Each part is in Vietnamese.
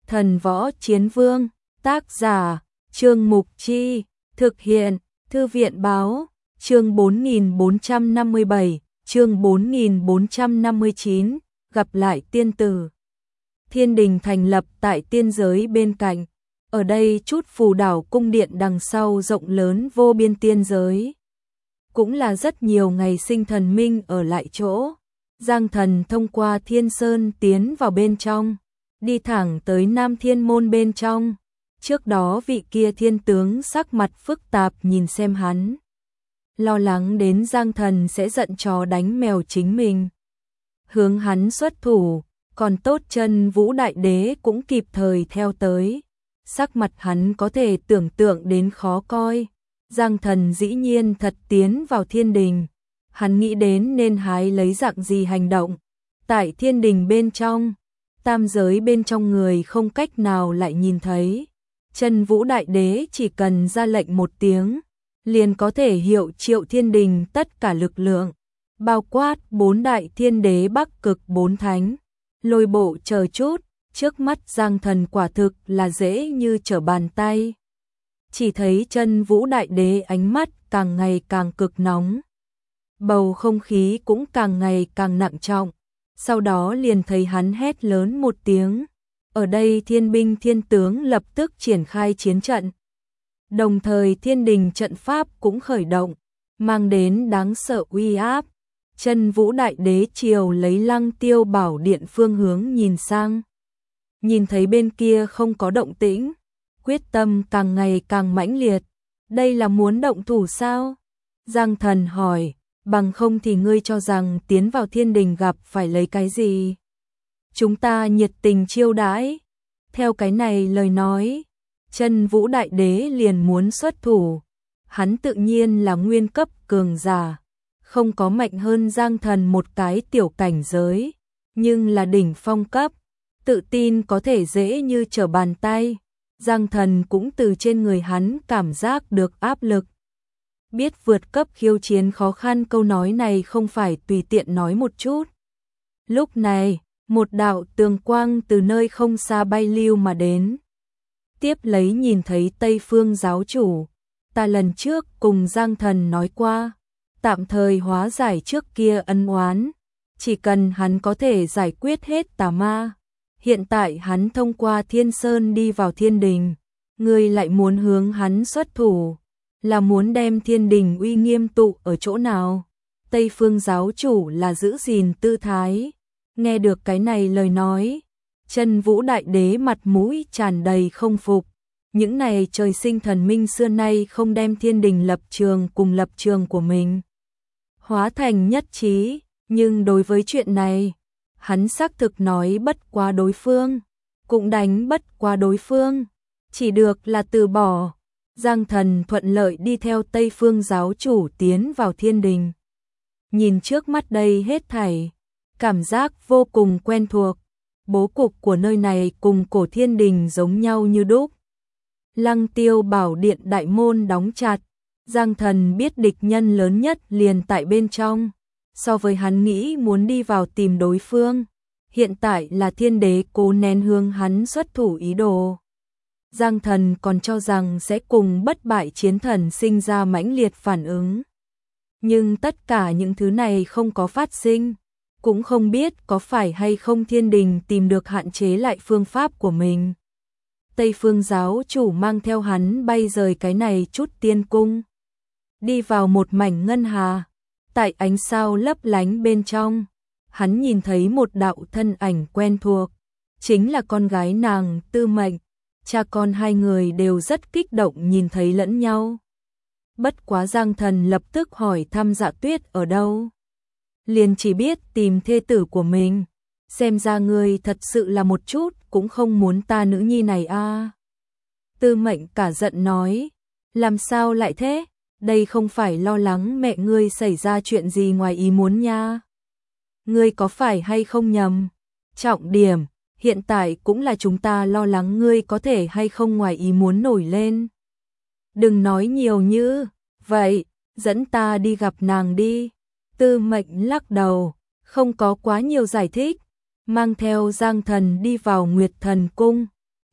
Thần Võ Chiến Vương, tác giả, Trương Mục Chi, thực hiện, Thư viện Báo, chương 4457, chương 4459, gặp lại tiên tử. Thiên đình thành lập tại tiên giới bên cạnh, ở đây chút phù đảo cung điện đằng sau rộng lớn vô biên tiên giới. Cũng là rất nhiều ngày sinh thần minh ở lại chỗ. Giang Thần thông qua Thiên Sơn tiến vào bên trong, đi thẳng tới Nam Thiên Môn bên trong. Trước đó vị kia thiên tướng sắc mặt phức tạp nhìn xem hắn, lo lắng đến Giang Thần sẽ giận chó đánh mèo chính mình, hướng hắn xuất thủ. Còn tốt Chân Vũ Đại Đế cũng kịp thời theo tới, sắc mặt hắn có thể tưởng tượng đến khó coi. Giang Thần dĩ nhiên thật tiến vào thiên đình, hắn nghĩ đến nên hái lấy dạng gì hành động. Tại thiên đình bên trong, tam giới bên trong người không cách nào lại nhìn thấy. Chân Vũ Đại Đế chỉ cần ra lệnh một tiếng, liền có thể hiệu triệu thiên đình tất cả lực lượng, bao quát 4 đại thiên đế Bắc Cực 4 thánh, Lôi Bộ chờ chút. Trước mắt Giang Thần quả thực là dễ như trở bàn tay. Chỉ thấy Chân Vũ Đại Đế ánh mắt càng ngày càng cực nóng, bầu không khí cũng càng ngày càng nặng trọng. Sau đó liền thấy hắn hét lớn một tiếng. Ở đây thiên binh thiên tướng lập tức triển khai chiến trận. Đồng thời thiên đình trận pháp cũng khởi động, mang đến đáng sợ uy áp. Chân Vũ Đại Đế chiều lấy Lăng Tiêu Bảo Điện phương hướng nhìn sang. Nhìn thấy bên kia không có động tĩnh, quyết tâm càng ngày càng mãnh liệt. Đây là muốn động thủ sao? Giang Thần hỏi, bằng không thì ngươi cho rằng tiến vào thiên đình gặp phải lấy cái gì? Chúng ta nhiệt tình chiêu đãi. Theo cái này lời nói, Chân Vũ Đại Đế liền muốn xuất thủ. Hắn tự nhiên là nguyên cấp cường giả, không có mạnh hơn Giang Thần một cái tiểu cảnh giới, nhưng là đỉnh phong cấp, tự tin có thể dễ như trở bàn tay. Giang Thần cũng từ trên người hắn cảm giác được áp lực. Biết vượt cấp khiêu chiến khó khăn, câu nói này không phải tùy tiện nói một chút. Lúc này, một đạo tường quang từ nơi không xa bay lưu mà đến. Tiếp lấy nhìn thấy Tây Phương giáo chủ. Ta lần trước cùng Giang Thần nói qua, tạm thời hóa giải trước kia ân oán, chỉ cần hắn có thể giải quyết hết tà ma. Hiện tại hắn thông qua Thiên Sơn đi vào thiên đình, ngươi lại muốn hướng hắn xuất thủ, là muốn đem thiên đình uy nghiêm tụ ở chỗ nào? Tây Phương giáo chủ là giữ gìn tư thái. Nghe được cái này lời nói, Chân Vũ Đại Đế mặt mũi tràn đầy không phục. Những này trời sinh thần minh xưa nay không đem thiên đình lập trường cùng lập trường của mình hóa thành nhất trí, nhưng đối với chuyện này, hắn xác thực nói bất quá đối phương, cũng đánh bất quá đối phương, chỉ được là từ bỏ. Giang Thần thuận lợi đi theo Tây Phương giáo chủ tiến vào thiên đình. Nhìn trước mắt đây hết thảy, cảm giác vô cùng quen thuộc. Bố cục của nơi này cùng cổ thiên đình giống nhau như đúc. Lăng Tiêu Bảo Điện đại môn đóng chặt, Giang Thần biết địch nhân lớn nhất liền tại bên trong. So với hắn nghĩ muốn đi vào tìm đối phương, hiện tại là thiên đế cố nén hướng hắn xuất thủ ý đồ. Giang Thần còn cho rằng sẽ cùng bất bại chiến thần sinh ra mãnh liệt phản ứng. Nhưng tất cả những thứ này không có phát sinh, cũng không biết có phải hay không thiên đình tìm được hạn chế lại phương pháp của mình. Tây Phương giáo chủ mang theo hắn bay rời cái này chút tiên cung, đi vào một mảnh ngân hà. Tại ánh sao lấp lánh bên trong, hắn nhìn thấy một đạo thân ảnh quen thuộc, chính là con gái nàng Tư Mệnh. Cha con hai người đều rất kích động nhìn thấy lẫn nhau. Bất quá Giang Thần lập tức hỏi thăm Dạ Tuyết ở đâu. Liền chỉ biết tìm thê tử của mình. Xem ra ngươi thật sự là một chút cũng không muốn ta nữ nhi này a. Tư Mệnh cả giận nói, làm sao lại thế? Đây không phải lo lắng mẹ ngươi xảy ra chuyện gì ngoài ý muốn nha. Ngươi có phải hay không nhầm? Trọng điểm, hiện tại cũng là chúng ta lo lắng ngươi có thể hay không ngoài ý muốn nổi lên. Đừng nói nhiều như vậy, dẫn ta đi gặp nàng đi. Tư Mệnh lắc đầu, không có quá nhiều giải thích, mang theo Giang Thần đi vào Nguyệt Thần Cung.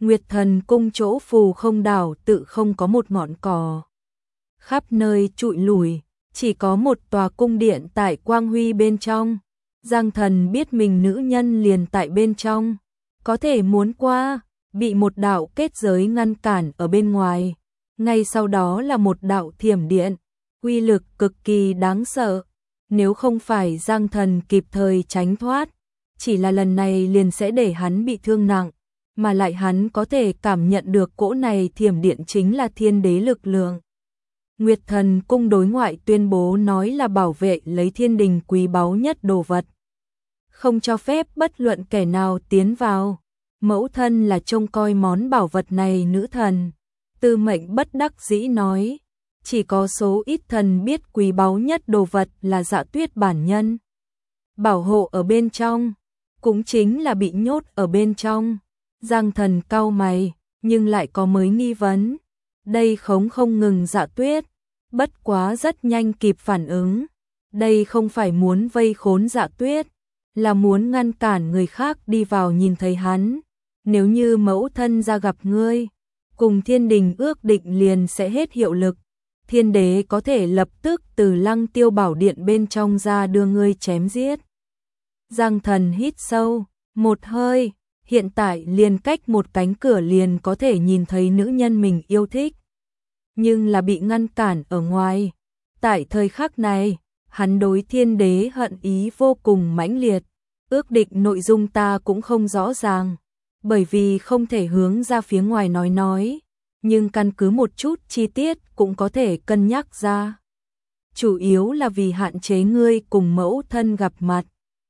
Nguyệt Thần cung chỗ phù không đảo tự không có một ngọn cỏ. Khắp nơi trụi lủi, chỉ có một tòa cung điện tại quang huy bên trong. Giang Thần biết mình nữ nhân liền tại bên trong, có thể muốn qua, bị một đạo kết giới ngăn cản ở bên ngoài. Ngay sau đó là một đạo thiểm điện, uy lực cực kỳ đáng sợ. Nếu không phải Giang Thần kịp thời tránh thoát, chỉ là lần này liền sẽ để hắn bị thương nặng, mà lại hắn có thể cảm nhận được cỗ này thiểm điện chính là thiên đế lực lượng. Nguyệt Thần cung đối ngoại tuyên bố nói là bảo vệ lấy thiên đình quý báu nhất đồ vật, không cho phép bất luận kẻ nào tiến vào. Mẫu thân là trông coi món bảo vật này nữ thần. Tư Mệnh bất đắc dĩ nói, chỉ có số ít thần biết quý báu nhất đồ vật là Dạ Tuyết bản nhân. Bảo hộ ở bên trong, cũng chính là bị nhốt ở bên trong. Giang Thần cau mày, nhưng lại có mới nghi vấn. Đây không ngừng Dạ Tuyết, bất quá rất nhanh kịp phản ứng. Đây không phải muốn vây khốn Dạ Tuyết, là muốn ngăn cản người khác đi vào nhìn thấy hắn. Nếu như mẫu thân ra gặp ngươi, cùng thiên đình ước định liền sẽ hết hiệu lực. Thiên đế có thể lập tức từ Lăng Tiêu Bảo Điện bên trong ra đưa ngươi chém giết. Giang Thần hít sâu một hơi, hiện tại liền cách một cánh cửa liền có thể nhìn thấy nữ nhân mình yêu thích, nhưng là bị ngăn cản ở ngoài. Tại thời khắc này, hắn đối thiên đế hận ý vô cùng mãnh liệt. Ước định nội dung ta cũng không rõ ràng, bởi vì không thể hướng ra phía ngoài nói, nhưng căn cứ một chút chi tiết cũng có thể cân nhắc ra. Chủ yếu là vì hạn chế ngươi cùng mẫu thân gặp mặt.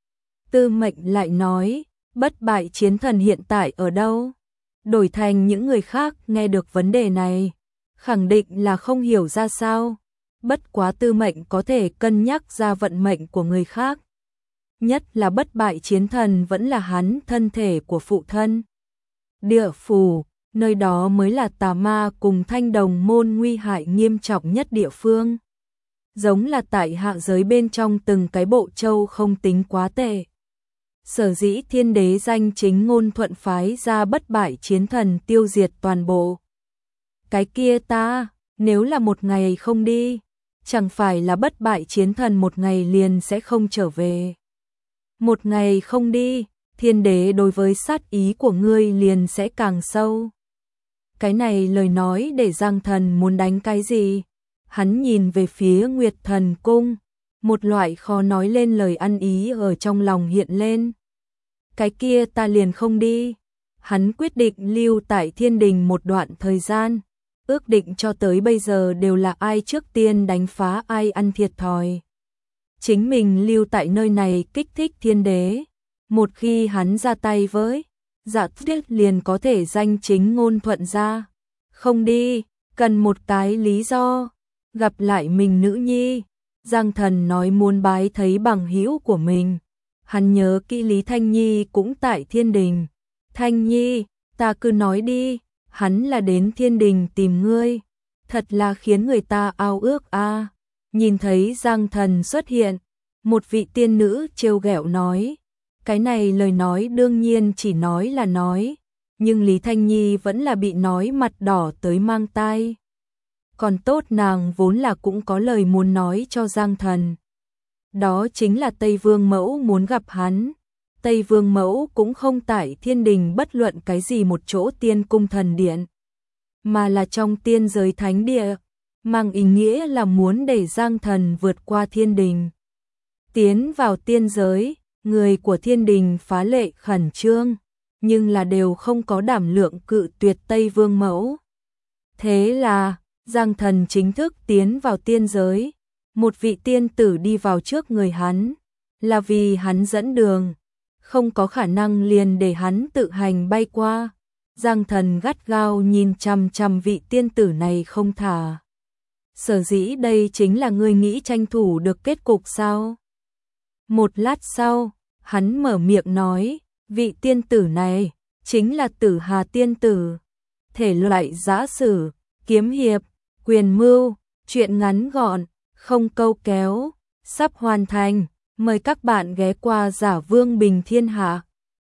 Tư Mệnh lại nói, bất bại chiến thần hiện tại ở đâu? Đổi thành những người khác nghe được vấn đề này, khẳng định là không hiểu ra sao. Bất quá Tư Mệnh có thể cân nhắc ra vận mệnh của người khác. Nhất là bất bại chiến thần vẫn là hắn thân thể của phụ thân. Địa phủ, nơi đó mới là tà ma cùng Thanh Đồng môn nguy hại nghiêm trọng nhất địa phương. Giống là tại hạ giới bên trong từng cái bộ châu không tính quá tệ. Sở dĩ thiên đế danh chính ngôn thuận phái ra bất bại chiến thần tiêu diệt toàn bộ. Cái kia ta, nếu là một ngày không đi, chẳng phải là bất bại chiến thần một ngày liền sẽ không trở về. Một ngày không đi, thiên đế đối với sát ý của ngươi liền sẽ càng sâu. Cái này lời nói để Giang Thần muốn đánh cái gì? Hắn nhìn về phía Nguyệt Thần cung, một loại khó nói lên lời ăn ý ở trong lòng hiện lên. Cái kia ta liền không đi. Hắn quyết định lưu tại thiên đình một đoạn thời gian. Ước định cho tới bây giờ đều là ai trước tiên đánh phá ai ăn thiệt thòi. Chính mình lưu tại nơi này kích thích thiên đế. Một khi hắn ra tay với Dạ Tuyết liền có thể danh chính ngôn thuận ra. Không đi, cần một cái lý do. Gặp lại mình nữ nhi. Giang Thần nói muốn bái thấy bằng hữu của mình. Hắn nhớ kỹ Lý Thanh Nhi cũng tại thiên đình. Thanh Nhi, ta cứ nói đi, hắn là đến thiên đình tìm ngươi. Thật là khiến người ta ao ước a. Nhìn thấy Giang Thần xuất hiện, một vị tiên nữ trêu ghẹo nói. Cái này lời nói đương nhiên chỉ nói là nói, nhưng Lý Thanh Nhi vẫn là bị nói mặt đỏ tới mang tai. Còn tốt nàng vốn là cũng có lời muốn nói cho Giang Thần. Đó chính là Tây Vương Mẫu muốn gặp hắn. Tây Vương Mẫu cũng không tại thiên đình bất luận cái gì một chỗ tiên cung thần điện, mà là trong tiên giới thánh địa, mang ý nghĩa là muốn để Giang Thần vượt qua thiên đình. Tiến vào tiên giới, người của thiên đình phá lệ khẩn trương, nhưng là đều không có đảm lượng cự tuyệt Tây Vương Mẫu. Thế là, Giang Thần chính thức tiến vào tiên giới. Một vị tiên tử đi vào trước người hắn, là vì hắn dẫn đường, không có khả năng liền để hắn tự hành bay qua. Giang Thần gắt gao nhìn chằm chằm vị tiên tử này không thả. Sở dĩ đây chính là ngươi nghĩ tranh thủ được kết cục sao? Một lát sau, hắn mở miệng nói, vị tiên tử này chính là Tử Hà tiên tử. Thể loại giã sử, kiếm hiệp, quyền mưu, truyện ngắn gọn, không câu kéo, sắp hoàn thành. Mời các bạn ghé qua Giả Vương Bình Thiên Hạ.